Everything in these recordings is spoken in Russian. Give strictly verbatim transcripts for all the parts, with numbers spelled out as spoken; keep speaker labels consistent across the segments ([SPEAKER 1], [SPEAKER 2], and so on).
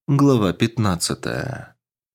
[SPEAKER 1] Глава пятнадцатая.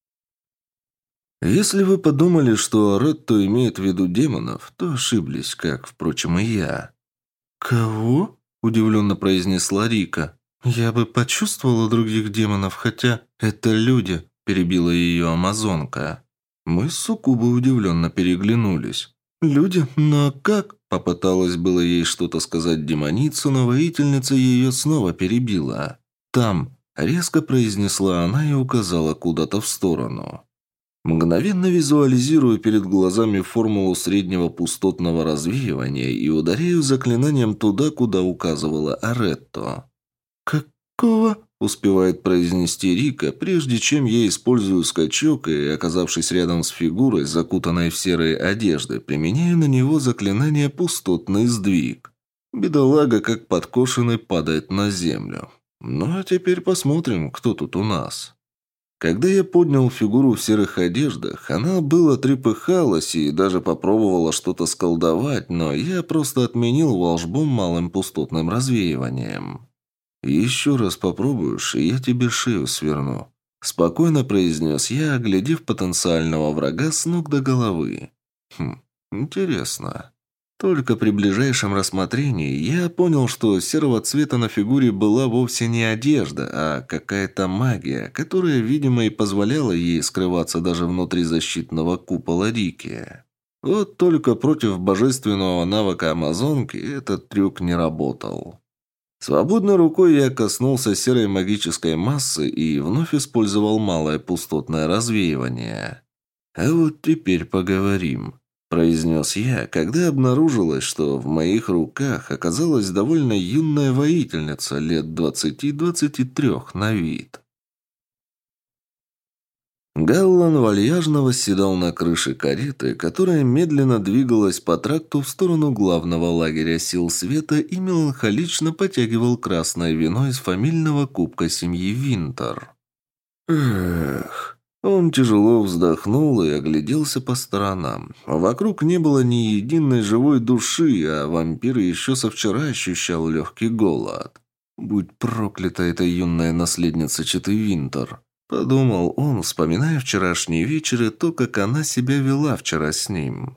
[SPEAKER 1] Если вы подумали, что Ретто имеет в виду демонов, то ошиблись, как, впрочем, и я. «Кого?» – удивленно произнесла Рика. «Я бы почувствовала других демонов, хотя это люди», – перебила ее амазонка. Мы с Суккубой удивленно переглянулись. «Люди? Но как?» – попыталась было ей что-то сказать демоница, но воительница ее снова перебила. «Там». Резко произнесла она и указала куда-то в сторону. Мгновенно визуализирую перед глазами формулу среднего пустотного развеивания и ударяю заклинанием туда, куда указывала Аретто. «Какого?» – успевает произнести Рика, прежде чем я использую скачок и, оказавшись рядом с фигурой, закутанной в серые одежды, применяю на него заклинание «Пустотный сдвиг». Бедолага, как подкошенный, падает на землю. Ну а теперь посмотрим, кто тут у нас. Когда я поднял фигуру в серых одеждах, она было трепыхалась и даже попробовала что-то сколдовать, но я просто отменил волшбу малым пустотным развеиванием. «Еще раз попробуешь, и я тебе шею сверну», – спокойно произнес я, оглядев потенциального врага с ног до головы. «Хм, интересно». Только при ближайшем рассмотрении я понял, что серого цвета на фигуре была вовсе не одежда, а какая-то магия, которая, видимо, и позволяла ей скрываться даже внутри защитного купола Рики. Вот только против божественного навыка амазонки этот трюк не работал. Свободной рукой я коснулся серой магической массы и вновь использовал малое пустотное развеивание. А вот теперь поговорим. Произнес я, когда обнаружилось, что в моих руках оказалась довольно юная воительница лет двадцати-двадцати трех на вид. Галлан вальяжно восседал на крыше кареты, которая медленно двигалась по тракту в сторону главного лагеря сил света и меланхолично потягивал красное вино из фамильного кубка семьи Винтер. Эх... Он тяжело вздохнул и огляделся по сторонам. Вокруг не было ни единой живой души, а вампир еще со вчера ощущал легкий голод. «Будь проклята эта юная наследница Четы Винтер», – подумал он, вспоминая вчерашний вечер и то, как она себя вела вчера с ним.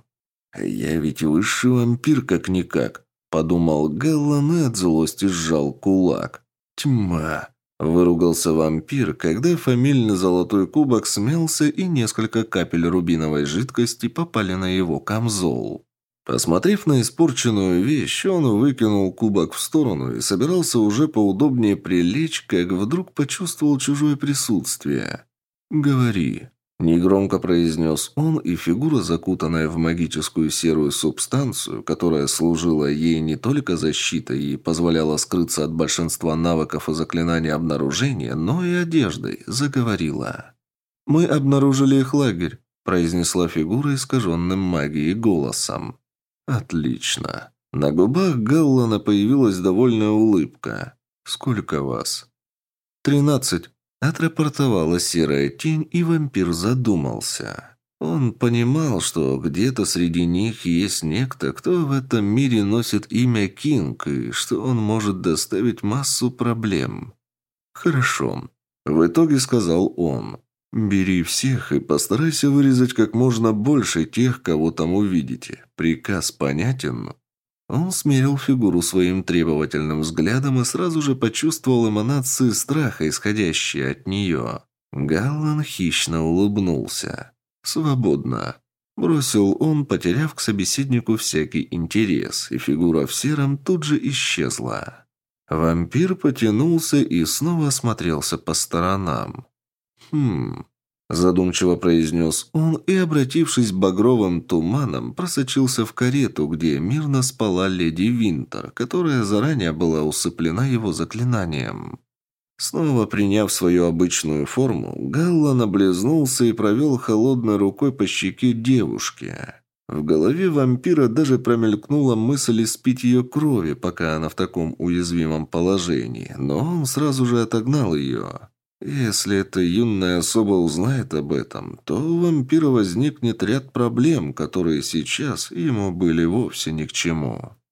[SPEAKER 1] «Я ведь высший вампир как-никак», – подумал Галлан и от злости сжал кулак. «Тьма». Выругался вампир, когда фамильный золотой кубок смялся и несколько капель рубиновой жидкости попали на его камзол. Посмотрев на испорченную вещь, он выкинул кубок в сторону и собирался уже поудобнее прилечь, как вдруг почувствовал чужое присутствие. «Говори», – негромко произнес он, и фигура, закутанная в магическую серую субстанцию, которая служила ей не только защитой и позволяла скрыться от большинства навыков и заклинаний обнаружения, но и одеждой, заговорила. «Мы обнаружили их лагерь», – произнесла фигура искаженным магией голосом. «Отлично». На губах Галлана появилась довольная улыбка. «Сколько вас?» «Тринадцать». Отрапортовала серая тень, и вампир задумался. Он понимал, что где-то среди них есть некто, кто в этом мире носит имя Кинг, и что он может доставить массу проблем. «Хорошо», – в итоге сказал он. «Бери всех и постарайся вырезать как можно больше тех, кого там увидите. Приказ понятен?» Он смерил фигуру своим требовательным взглядом и сразу же почувствовал эманации страха, исходящие от нее. Галлан хищно улыбнулся. «Свободно», – бросил он, потеряв к собеседнику всякий интерес, и фигура в сером тут же исчезла. Вампир потянулся и снова осмотрелся по сторонам. «Хм...» Задумчиво произнес он и, обратившись багровым туманом, просочился в карету, где мирно спала леди Винтер, которая заранее была усыплена его заклинанием. Снова приняв свою обычную форму, Галлан облизнулся и провел холодной рукой по щеке девушки. В голове вампира даже промелькнула мысль испить ее крови, пока она в таком уязвимом положении, но он сразу же отогнал ее. Если эта юная особа узнает об этом, то у вампира возникнет ряд проблем, которые сейчас ему были вовсе ни к чему.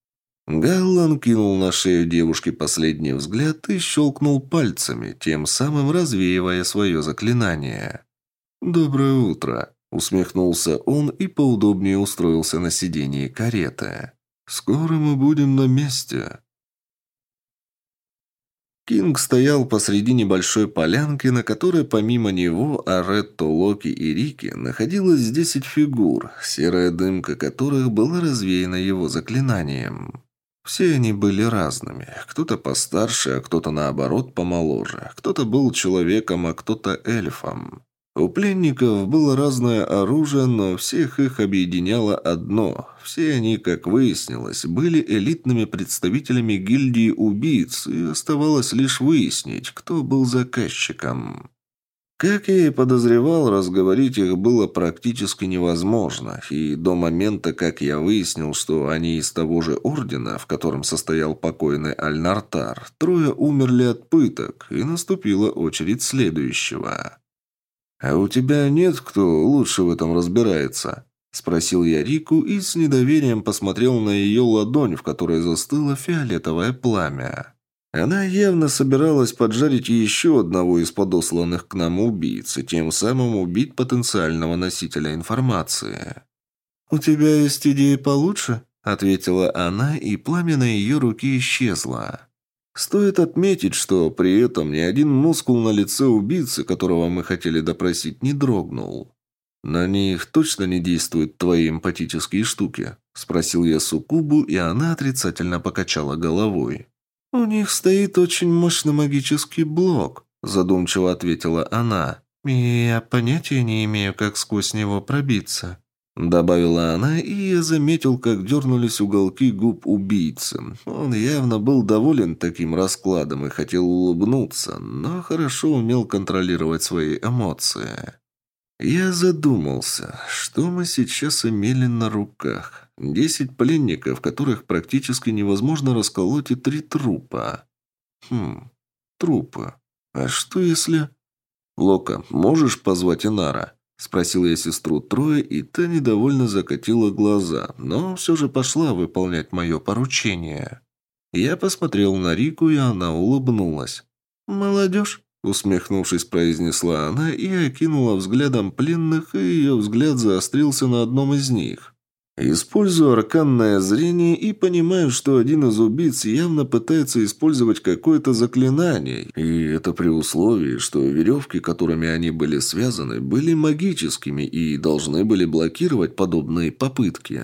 [SPEAKER 1] Галлан кинул на шею девушки последний взгляд и щелкнул пальцами, тем самым развеивая свое заклинание. «Доброе утро», — усмехнулся он и поудобнее устроился на сидении кареты. «Скоро мы будем на месте». Кинг стоял посреди небольшой полянки, на которой помимо него, Аретто, Локи и Рики находилось десять фигур, серая дымка которых была развеяна его заклинанием. Все они были разными. Кто-то постарше, а кто-то наоборот помоложе. Кто-то был человеком, а кто-то эльфом. У пленников было разное оружие, но всех их объединяло одно. Все они, как выяснилось, были элитными представителями гильдии убийц, и оставалось лишь выяснить, кто был заказчиком. Как я и подозревал, разговорить их было практически невозможно, и до момента, как я выяснил, что они из того же ордена, в котором состоял покойный Альнартар, трое умерли от пыток, и наступила очередь следующего. «А у тебя нет, кто лучше в этом разбирается?» – спросил я Рику и с недоверием посмотрел на ее ладонь, в которой застыло фиолетовое пламя. Она явно собиралась поджарить еще одного из подосланных к нам убийц и тем самым убить потенциального носителя информации. «У тебя есть идеи получше?» – ответила она, и пламя на ее руке исчезло. Стоит отметить, что при этом ни один мускул на лице убийцы, которого мы хотели допросить, не дрогнул. «На них точно не действуют твои эмпатические штуки?» – спросил я Суккубу, и она отрицательно покачала головой. «У них стоит очень мощный магический блок», – задумчиво ответила она. «И я понятия не имею, как сквозь него пробиться». Добавила она, и я заметил, как дернулись уголки губ убийцы. Он явно был доволен таким раскладом и хотел улыбнуться, но хорошо умел контролировать свои эмоции. Я задумался, что мы сейчас имели на руках. Десять пленников, которых практически невозможно расколоть, и три трупа. Хм, трупы. А что если... «Лока, можешь позвать Инара?» – спросил я сестру Троя, и та недовольно закатила глаза, но все же пошла выполнять мое поручение. Я посмотрел на Рику, и она улыбнулась. «Молодежь?» – усмехнувшись, произнесла она и окинула взглядом пленных, и ее взгляд заострился на одном из них. Использую арканное зрение и понимаю, что один из убийц явно пытается использовать какое-то заклинание, и это при условии, что веревки, которыми они были связаны, были магическими и должны были блокировать подобные попытки.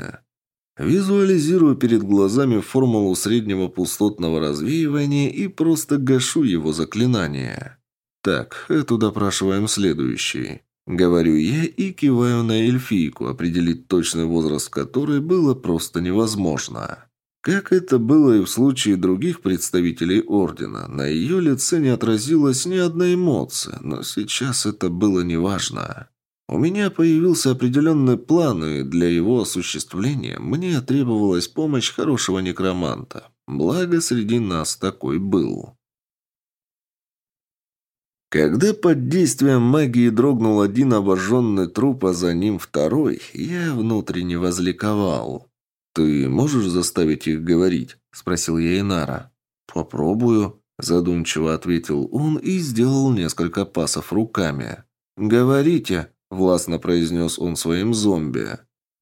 [SPEAKER 1] Визуализирую перед глазами формулу среднего пустотного развеивания и просто гашу его заклинание. Так, эту допрашиваем следующий. Говорю я и киваю на эльфийку, определить точный возраст которой было просто невозможно. Как это было и в случае других представителей Ордена, на ее лице не отразилась ни одной эмоции, но сейчас это было неважно. У меня появился определенный план, и для его осуществления мне требовалась помощь хорошего некроманта. Благо, среди нас такой был. Когда под действием магии дрогнул один обожженный труп, а за ним второй, я внутренне возликовал. «Ты можешь заставить их говорить?» – спросил я Инара. «Попробую», – задумчиво ответил он и сделал несколько пасов руками. «Говорите», – властно произнес он своим зомби.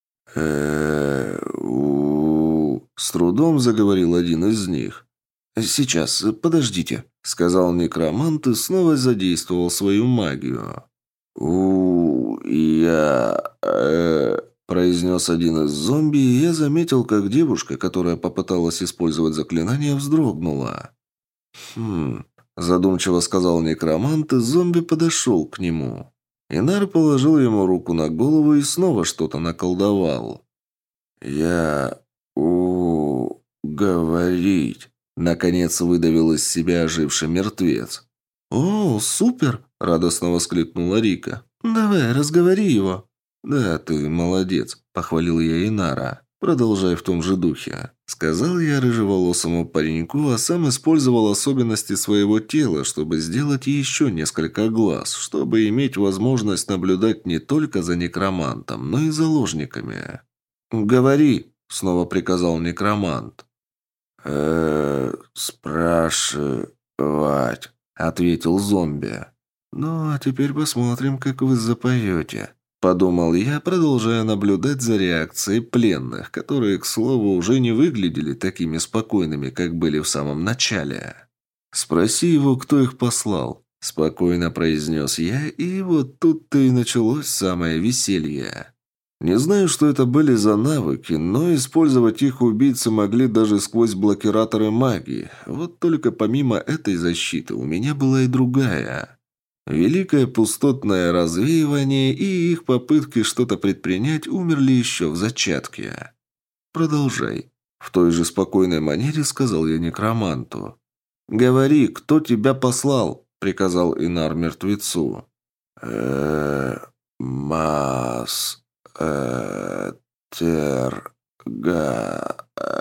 [SPEAKER 1] э С трудом заговорил один из них. «Сейчас, подождите», — сказал некромант и снова задействовал свою магию. у я... э произнес один из зомби, и я заметил, как девушка, которая попыталась использовать заклинание, вздрогнула. «Хм...» – задумчиво сказал некромант, и зомби подошел к нему. Инар положил ему руку на голову и снова что-то наколдовал. «Я... у... говорить...» Наконец выдавил из себя оживший мертвец. «О, супер!» – радостно воскликнула Рика. «Давай, разговори его». «Да, ты молодец», – похвалил я Инара. «Продолжай в том же духе», – сказал я рыжеволосому пареньку, а сам использовал особенности своего тела, чтобы сделать еще несколько глаз, чтобы иметь возможность наблюдать не только за некромантом, но и заложниками. «Говори», – снова приказал некромант. э спрашивать», — ответил зомби. «Ну, а теперь посмотрим, как вы запоете», — подумал я, продолжая наблюдать за реакцией пленных, которые, к слову, уже не выглядели такими спокойными, как были в самом начале. «Спроси его, кто их послал», — спокойно произнес я, и вот тут-то и началось самое веселье. Не знаю, что это были за навыки, но использовать их убийцы могли даже сквозь блокираторы магии. Вот только помимо этой защиты у меня была и другая. Великое пустотное развеивание и их попытки что-то предпринять умерли еще в зачатке. «Продолжай», — в той же спокойной манере сказал я некроманту. «Говори, кто тебя послал?» — приказал Инар мертвецу. э мас э тер га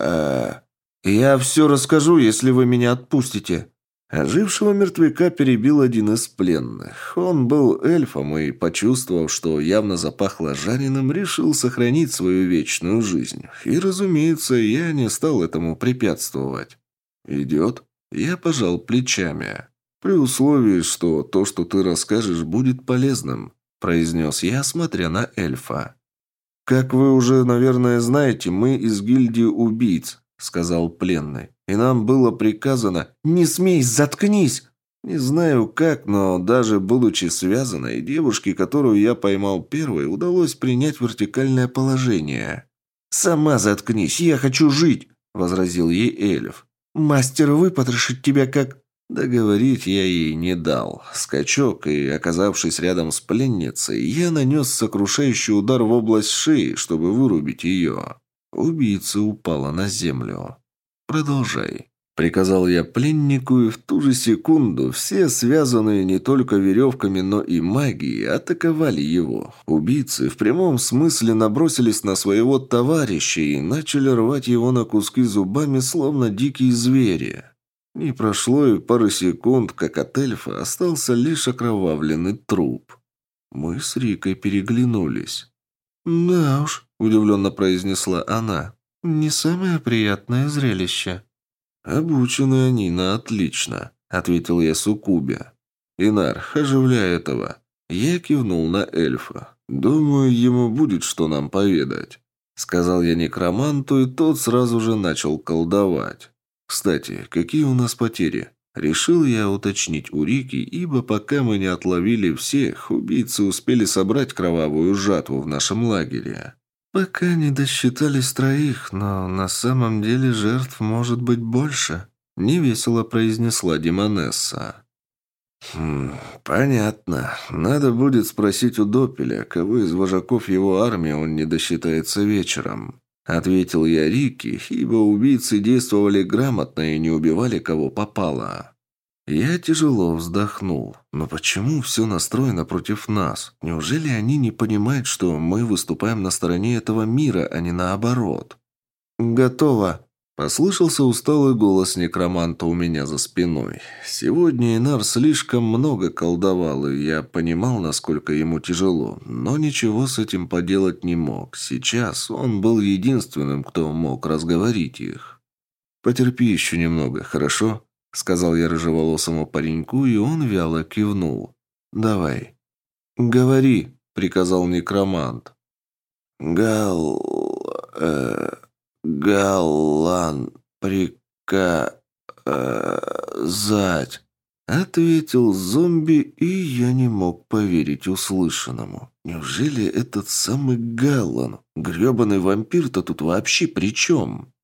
[SPEAKER 1] э «Я все расскажу, если вы меня отпустите». Ожившего мертвяка перебил один из пленных. Он был эльфом и, почувствовав, что явно запахло жареным, решил сохранить свою вечную жизнь. И, разумеется, я не стал этому препятствовать. «Идет?» Я пожал плечами. «При условии, что то, что ты расскажешь, будет полезным», – произнес я, смотря на эльфа. «Как вы уже, наверное, знаете, мы из гильдии убийц», – сказал пленный. «И нам было приказано...» «Не смей, заткнись!» Не знаю как, но даже будучи связанной, девушке, которую я поймал первой, удалось принять вертикальное положение. «Сама заткнись, я хочу жить!» – возразил ей эльф. «Мастер выпотрошит тебя как...» Договорить я ей не дал. Скачок, и, оказавшись рядом с пленницей, я нанес сокрушающий удар в область шеи, чтобы вырубить ее. Убийца упала на землю. «Продолжай», — приказал я пленнику, и в ту же секунду все, связанные не только веревками, но и магией, атаковали его. Убийцы в прямом смысле набросились на своего товарища и начали рвать его на куски зубами, словно дикие звери. Не прошло и пары секунд, как от эльфа остался лишь окровавленный труп. Мы с Рикой переглянулись. «Да уж», — удивленно произнесла она, — «не самое приятное зрелище». «Обучены они на отлично», — ответил я Суккубе. «Инар, оживляй этого». Я кивнул на эльфа. «Думаю, ему будет что нам поведать», — сказал я некроманту, и тот сразу же начал колдовать. «Кстати, какие у нас потери?» Решил я уточнить у Рики, ибо пока мы не отловили всех, убийцы успели собрать кровавую жатву в нашем лагере. «Пока не досчитались троих, но на самом деле жертв может быть больше», — невесело произнесла Демонесса. «Хм, понятно. Надо будет спросить у Допеля, кого из вожаков его армии он не досчитается вечером». Ответил я Рике, ибо убийцы действовали грамотно и не убивали кого попало. Я тяжело вздохнул. Но почему все настроено против нас? Неужели они не понимают, что мы выступаем на стороне этого мира, а не наоборот? «Готово!» Послышался усталый голос некроманта у меня за спиной. Сегодня Инар слишком много колдовал, и я понимал, насколько ему тяжело, но ничего с этим поделать не мог. Сейчас он был единственным, кто мог разговорить их. «Потерпи еще немного, хорошо?» — сказал я рыжеволосому пареньку, и он вяло кивнул. «Давай». «Говори», — приказал некромант. «Гал... э...» «Галан приказать», — ответил зомби, и я не мог поверить услышанному. Неужели этот самый Галан, грёбаный вампир-то тут вообще при чем?